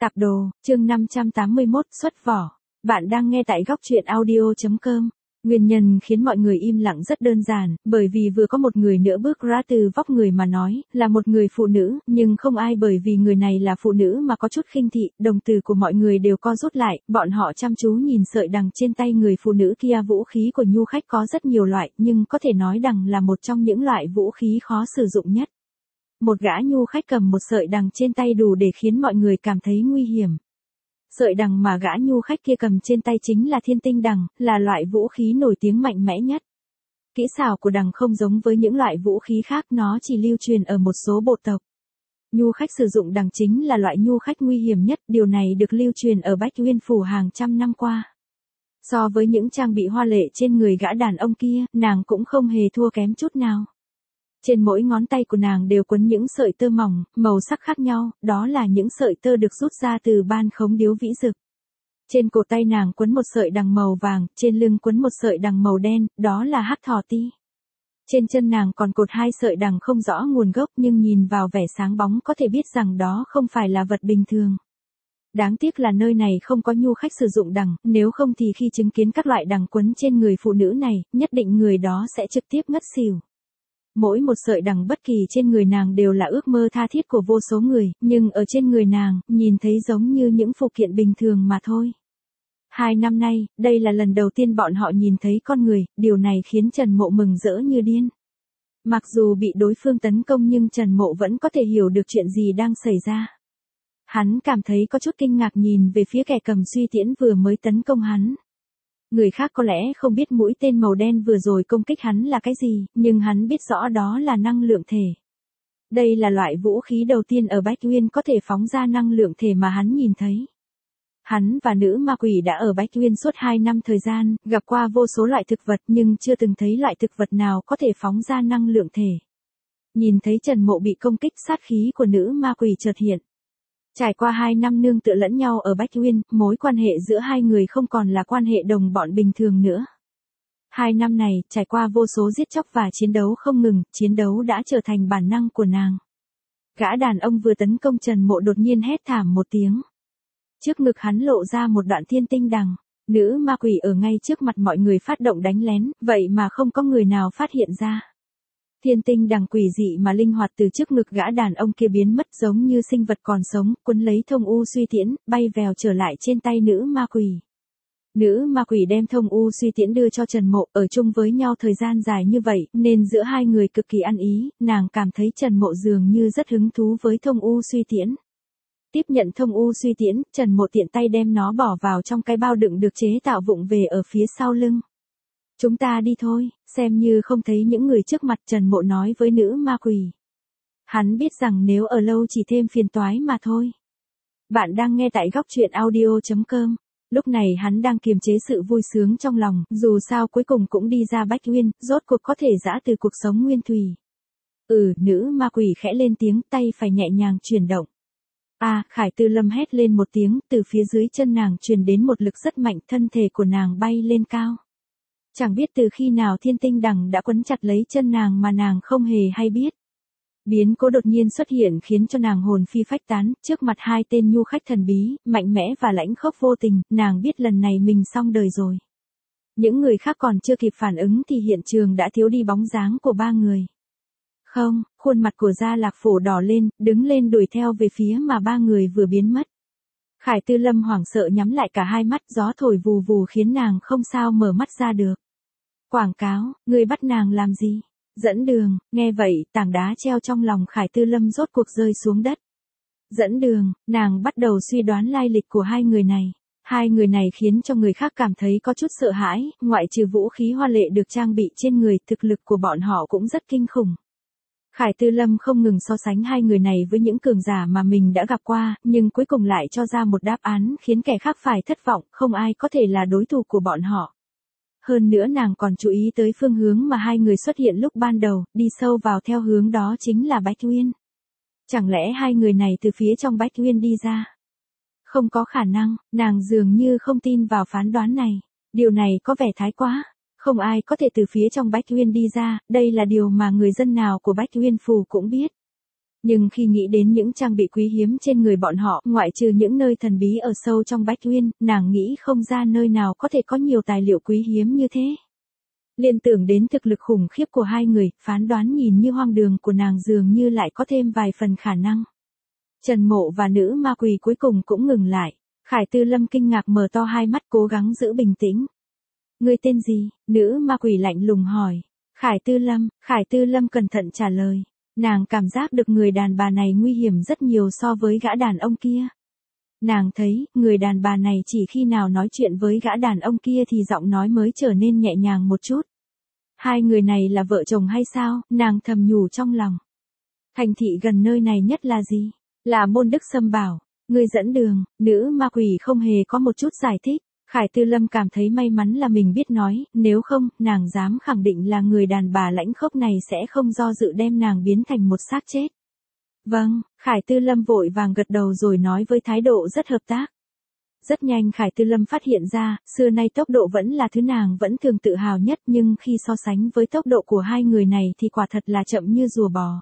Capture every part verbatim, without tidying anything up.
Tạp đồ, chương năm trăm tám mươi mốt, xuất vỏ. Bạn đang nghe tại góc truyện audio chấm com. Nguyên nhân khiến mọi người im lặng rất đơn giản, bởi vì vừa có một người nữa bước ra từ vóc người mà nói, là một người phụ nữ, nhưng không ai bởi vì người này là phụ nữ mà có chút khinh thị, đồng tử của mọi người đều co rút lại, bọn họ chăm chú nhìn sợi đằng trên tay người phụ nữ kia. Vũ khí của nhu khách có rất nhiều loại, nhưng có thể nói đằng là một trong những loại vũ khí khó sử dụng nhất. Một gã nhu khách cầm một sợi đằng trên tay đủ để khiến mọi người cảm thấy nguy hiểm. Sợi đằng mà gã nhu khách kia cầm trên tay chính là thiên tinh đằng, là loại vũ khí nổi tiếng mạnh mẽ nhất. Kỹ xảo của đằng không giống với những loại vũ khí khác, nó chỉ lưu truyền ở một số bộ tộc. Nhu khách sử dụng đằng chính là loại nhu khách nguy hiểm nhất, điều này được lưu truyền ở Bách Uyên Phủ hàng trăm năm qua. So với những trang bị hoa lệ trên người gã đàn ông kia, nàng cũng không hề thua kém chút nào. Trên mỗi ngón tay của nàng đều quấn những sợi tơ mỏng, màu sắc khác nhau, đó là những sợi tơ được rút ra từ ban khống điếu vĩ dực. Trên cổ tay nàng quấn một sợi đằng màu vàng, trên lưng quấn một sợi đằng màu đen, đó là hắc thỏ ti. Trên chân nàng còn cột hai sợi đằng không rõ nguồn gốc, nhưng nhìn vào vẻ sáng bóng có thể biết rằng đó không phải là vật bình thường. Đáng tiếc là nơi này không có nhu khách sử dụng đằng, nếu không thì khi chứng kiến các loại đằng quấn trên người phụ nữ này, nhất định người đó sẽ trực tiếp ngất xỉu. Mỗi một sợi đằng bất kỳ trên người nàng đều là ước mơ tha thiết của vô số người, nhưng ở trên người nàng, nhìn thấy giống như những phụ kiện bình thường mà thôi. Hai năm nay, đây là lần đầu tiên bọn họ nhìn thấy con người, điều này khiến Trần Mộ mừng rỡ như điên. Mặc dù bị đối phương tấn công nhưng Trần Mộ vẫn có thể hiểu được chuyện gì đang xảy ra. Hắn cảm thấy có chút kinh ngạc nhìn về phía kẻ cầm suy tiễn vừa mới tấn công hắn. Người khác có lẽ không biết mũi tên màu đen vừa rồi công kích hắn là cái gì, nhưng hắn biết rõ đó là năng lượng thể. Đây là loại vũ khí đầu tiên ở Bách Uyên có thể phóng ra năng lượng thể mà hắn nhìn thấy. Hắn và nữ ma quỷ đã ở Bách Uyên suốt hai năm thời gian, gặp qua vô số loại thực vật nhưng chưa từng thấy loại thực vật nào có thể phóng ra năng lượng thể. Nhìn thấy Trần Mộ bị công kích, sát khí của nữ ma quỷ chợt hiện. Trải qua hai năm nương tựa lẫn nhau ở Bách Uyên, mối quan hệ giữa hai người không còn là quan hệ đồng bọn bình thường nữa. Hai năm này, trải qua vô số giết chóc và chiến đấu không ngừng, chiến đấu đã trở thành bản năng của nàng. Gã đàn ông vừa tấn công Trần Mộ đột nhiên hét thảm một tiếng. Trước ngực hắn lộ ra một đoạn thiên tinh đằng, nữ ma quỷ ở ngay trước mặt mọi người phát động đánh lén, vậy mà không có người nào phát hiện ra. Thiên tinh đằng quỷ dị mà linh hoạt từ trước ngực gã đàn ông kia biến mất giống như sinh vật còn sống, quấn lấy thông u suy tiễn, bay vèo trở lại trên tay nữ ma quỷ. Nữ ma quỷ đem thông u suy tiễn đưa cho Trần Mộ, ở chung với nhau thời gian dài như vậy, nên giữa hai người cực kỳ ăn ý, nàng cảm thấy Trần Mộ dường như rất hứng thú với thông u suy tiễn. Tiếp nhận thông u suy tiễn, Trần Mộ tiện tay đem nó bỏ vào trong cái bao đựng được chế tạo vụng về ở phía sau lưng. Chúng ta đi thôi, xem như không thấy những người trước mặt, Trần Mộ nói với nữ ma quỷ. Hắn biết rằng nếu ở lâu chỉ thêm phiền toái mà thôi. Bạn đang nghe tại góc truyện audio chấm com. Lúc này hắn đang kiềm chế sự vui sướng trong lòng, dù sao cuối cùng cũng đi ra Bách Uyên, rốt cuộc có thể giã từ cuộc sống nguyên thủy. Ừ, nữ ma quỷ khẽ lên tiếng, tay phải nhẹ nhàng chuyển động. À, Khải Tư Lâm hét lên một tiếng, từ phía dưới chân nàng truyền đến một lực rất mạnh, thân thể của nàng bay lên cao. Chẳng biết từ khi nào thiên tinh đằng đã quấn chặt lấy chân nàng mà nàng không hề hay biết. Biến cố đột nhiên xuất hiện khiến cho nàng hồn phi phách tán, trước mặt hai tên nhu khách thần bí, mạnh mẽ và lãnh khốc vô tình, nàng biết lần này mình xong đời rồi. Những người khác còn chưa kịp phản ứng thì hiện trường đã thiếu đi bóng dáng của ba người. Không, khuôn mặt của Gia Lạc Phổ đỏ lên, đứng lên đuổi theo về phía mà ba người vừa biến mất. Khải Tư Lâm hoảng sợ nhắm lại cả hai mắt, gió thổi vù vù khiến nàng không sao mở mắt ra được. Quảng cáo, người bắt nàng làm gì? Dẫn đường, nghe vậy, tảng đá treo trong lòng Khải Tư Lâm rốt cuộc rơi xuống đất. Dẫn đường, nàng bắt đầu suy đoán lai lịch của hai người này. Hai người này khiến cho người khác cảm thấy có chút sợ hãi, ngoại trừ vũ khí hoa lệ được trang bị trên người, thực lực của bọn họ cũng rất kinh khủng. Khải Tư Lâm không ngừng so sánh hai người này với những cường giả mà mình đã gặp qua, nhưng cuối cùng lại cho ra một đáp án khiến kẻ khác phải thất vọng, không ai có thể là đối thủ của bọn họ. Hơn nữa nàng còn chú ý tới phương hướng mà hai người xuất hiện lúc ban đầu, đi sâu vào theo hướng đó chính là Bách Uyên. Chẳng lẽ hai người này từ phía trong Bách Uyên đi ra? Không có khả năng, nàng dường như không tin vào phán đoán này. Điều này có vẻ thái quá. Không ai có thể từ phía trong Bách Uyên đi ra, đây là điều mà người dân nào của Bách Uyên Phủ cũng biết. Nhưng khi nghĩ đến những trang bị quý hiếm trên người bọn họ, ngoại trừ những nơi thần bí ở sâu trong Bách Uyên, nàng nghĩ không ra nơi nào có thể có nhiều tài liệu quý hiếm như thế. Liên tưởng đến thực lực khủng khiếp của hai người, phán đoán nhìn như hoang đường của nàng dường như lại có thêm vài phần khả năng. Trần Mộ và nữ ma quỷ cuối cùng cũng ngừng lại. Khải Tư Lâm kinh ngạc mở to hai mắt cố gắng giữ bình tĩnh. Ngươi tên gì? Nữ ma quỷ lạnh lùng hỏi. Khải Tư Lâm, Khải Tư Lâm cẩn thận trả lời. Nàng cảm giác được người đàn bà này nguy hiểm rất nhiều so với gã đàn ông kia. Nàng thấy, người đàn bà này chỉ khi nào nói chuyện với gã đàn ông kia thì giọng nói mới trở nên nhẹ nhàng một chút. Hai người này là vợ chồng hay sao? Nàng thầm nhủ trong lòng. Thành thị gần nơi này nhất là gì? Là Môn Đức Sâm Bảo. Người dẫn đường, nữ ma quỷ không hề có một chút giải thích. Khải Tư Lâm cảm thấy may mắn là mình biết nói, nếu không, nàng dám khẳng định là người đàn bà lãnh khốc này sẽ không do dự đem nàng biến thành một xác chết. Vâng, Khải Tư Lâm vội vàng gật đầu rồi nói với thái độ rất hợp tác. Rất nhanh Khải Tư Lâm phát hiện ra, xưa nay tốc độ vẫn là thứ nàng vẫn thường tự hào nhất nhưng khi so sánh với tốc độ của hai người này thì quả thật là chậm như rùa bò.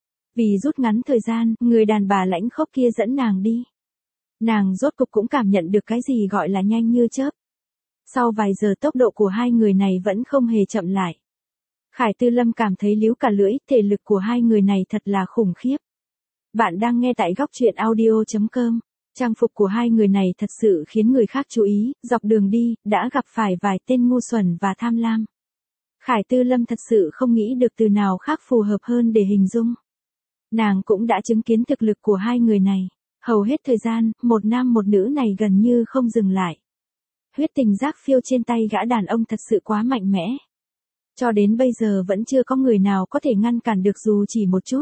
Vì rút ngắn thời gian, người đàn bà lãnh khốc kia dẫn nàng đi. Nàng rốt cục cũng cảm nhận được cái gì gọi là nhanh như chớp. Sau vài giờ tốc độ của hai người này vẫn không hề chậm lại. Khải Tư Lâm cảm thấy líu cả lưỡi, thể lực của hai người này thật là khủng khiếp. Bạn đang nghe tại góc truyện audio chấm com. Trang phục của hai người này thật sự khiến người khác chú ý, dọc đường đi, đã gặp phải vài tên ngu xuẩn và tham lam. Khải Tư Lâm thật sự không nghĩ được từ nào khác phù hợp hơn để hình dung. Nàng cũng đã chứng kiến thực lực của hai người này. Hầu hết thời gian, một nam một nữ này gần như không dừng lại. Huyết tình giác phiêu trên tay gã đàn ông thật sự quá mạnh mẽ. Cho đến bây giờ vẫn chưa có người nào có thể ngăn cản được dù chỉ một chút.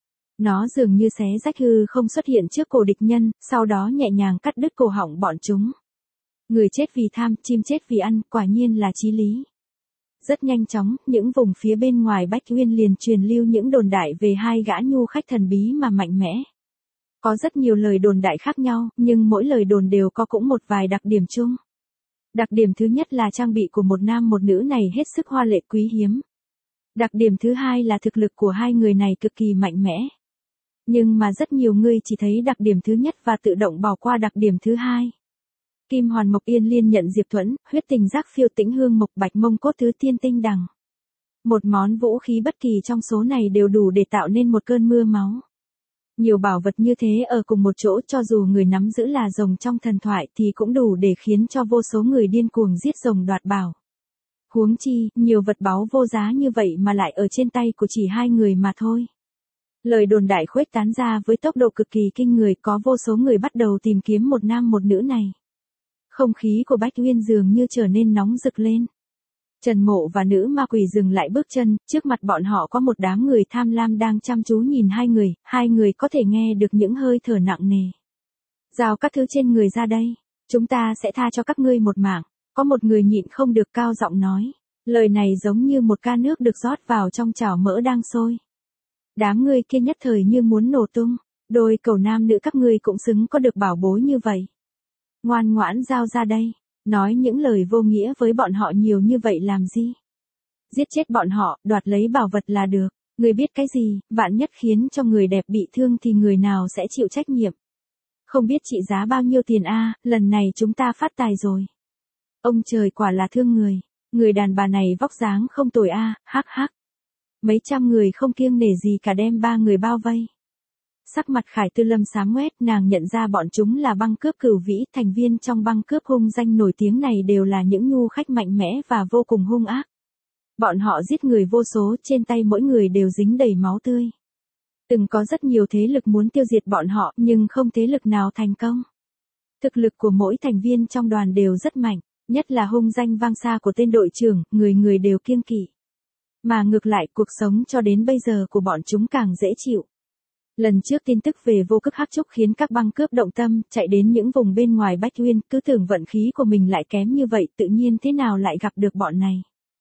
Nó dường như xé rách hư không xuất hiện trước cổ địch nhân, sau đó nhẹ nhàng cắt đứt cổ họng bọn chúng. Người chết vì tham, chim chết vì ăn, quả nhiên là chí lý. Rất nhanh chóng, những vùng phía bên ngoài Bách Uyên liền truyền lưu những đồn đại về hai gã nhu khách thần bí mà mạnh mẽ. Có rất nhiều lời đồn đại khác nhau, nhưng mỗi lời đồn đều có cũng một vài đặc điểm chung. Đặc điểm thứ nhất là trang bị của một nam một nữ này hết sức hoa lệ quý hiếm. Đặc điểm thứ hai là thực lực của hai người này cực kỳ mạnh mẽ. Nhưng mà rất nhiều người chỉ thấy đặc điểm thứ nhất và tự động bỏ qua đặc điểm thứ hai. Kim Hoàn Mộc Yên Liên nhận Diệp Thuẫn, huyết tình giác phiêu tĩnh hương mộc bạch mông cốt thứ tiên tinh đằng. Một món vũ khí bất kỳ trong số này đều đủ để tạo nên một cơn mưa máu. Nhiều bảo vật như thế ở cùng một chỗ cho dù người nắm giữ là rồng trong thần thoại thì cũng đủ để khiến cho vô số người điên cuồng giết rồng đoạt bảo. Huống chi, nhiều vật báu vô giá như vậy mà lại ở trên tay của chỉ hai người mà thôi. Lời đồn đại khuếch tán ra với tốc độ cực kỳ kinh người, có vô số người bắt đầu tìm kiếm một nam một nữ này. Không khí của Bách Uyên dường như trở nên nóng rực lên. Trần Mộ và nữ ma quỷ dừng lại bước chân, trước mặt bọn họ có một đám người tham lam đang chăm chú nhìn hai người, hai người có thể nghe được những hơi thở nặng nề. Giao các thứ trên người ra đây, chúng ta sẽ tha cho các ngươi một mạng, có một người nhịn không được cao giọng nói. Lời này giống như một ca nước được rót vào trong chảo mỡ đang sôi. Đám ngươi kia nhất thời như muốn nổ tung, đôi cầu nam nữ các ngươi cũng xứng có được bảo bối như vậy. Ngoan ngoãn giao ra đây. Nói những lời vô nghĩa với bọn họ nhiều như vậy làm gì? Giết chết bọn họ, đoạt lấy bảo vật là được. Người biết cái gì, vạn nhất khiến cho người đẹp bị thương thì người nào sẽ chịu trách nhiệm? Không biết trị giá bao nhiêu tiền a, lần này chúng ta phát tài rồi. Ông trời quả là thương người. Người đàn bà này vóc dáng không tồi a, hắc hắc. Mấy trăm người không kiêng nể gì cả đem ba người bao vây. Sắc mặt Khải Tư Lâm xám ngoét, nàng nhận ra bọn chúng là băng cướp Cửu Vĩ, thành viên trong băng cướp hung danh nổi tiếng này đều là những nhu khách mạnh mẽ và vô cùng hung ác. Bọn họ giết người vô số, trên tay mỗi người đều dính đầy máu tươi. Từng có rất nhiều thế lực muốn tiêu diệt bọn họ, nhưng không thế lực nào thành công. Thực lực của mỗi thành viên trong đoàn đều rất mạnh, nhất là hung danh vang xa của tên đội trưởng, người người đều kiêng kỵ. Mà ngược lại, cuộc sống cho đến bây giờ của bọn chúng càng dễ chịu. Lần trước tin tức về Vô Cực Hắc Trúc khiến các băng cướp động tâm, chạy đến những vùng bên ngoài Bách Uyên, cứ tưởng vận khí của mình lại kém như vậy, tự nhiên thế nào lại gặp được bọn này.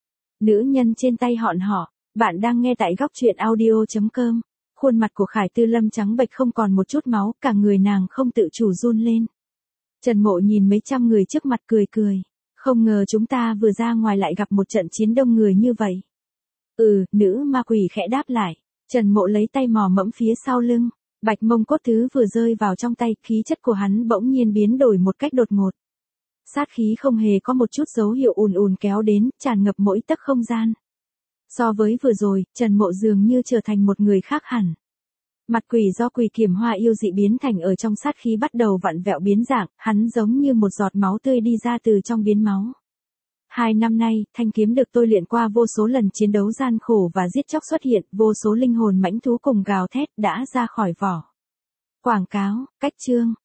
Nữ nhân trên tay họn họ, bạn đang nghe tại góc truyện audio chấm com. Khuôn mặt của Khải Tư Lâm trắng bệch không còn một chút máu, cả người nàng không tự chủ run lên. Trần Mộ nhìn mấy trăm người trước mặt cười cười, không ngờ chúng ta vừa ra ngoài lại gặp một trận chiến đông người như vậy. Ừ, nữ ma quỷ khẽ đáp lại. Trần Mộ lấy tay mò mẫm phía sau lưng, bạch mông cốt thứ vừa rơi vào trong tay, khí chất của hắn bỗng nhiên biến đổi một cách đột ngột. Sát khí không hề có một chút dấu hiệu ùn ùn kéo đến, tràn ngập mỗi tấc không gian. So với vừa rồi, Trần Mộ dường như trở thành một người khác hẳn. Mặt quỷ do quỷ kiểm hoa yêu dị biến thành ở trong sát khí bắt đầu vặn vẹo biến dạng, hắn giống như một giọt máu tươi đi ra từ trong biến máu. Hai năm nay, thanh kiếm được tôi luyện qua vô số lần chiến đấu gian khổ và giết chóc xuất hiện, vô số linh hồn mãnh thú cùng gào thét đã ra khỏi vỏ. Quảng cáo, cách chương.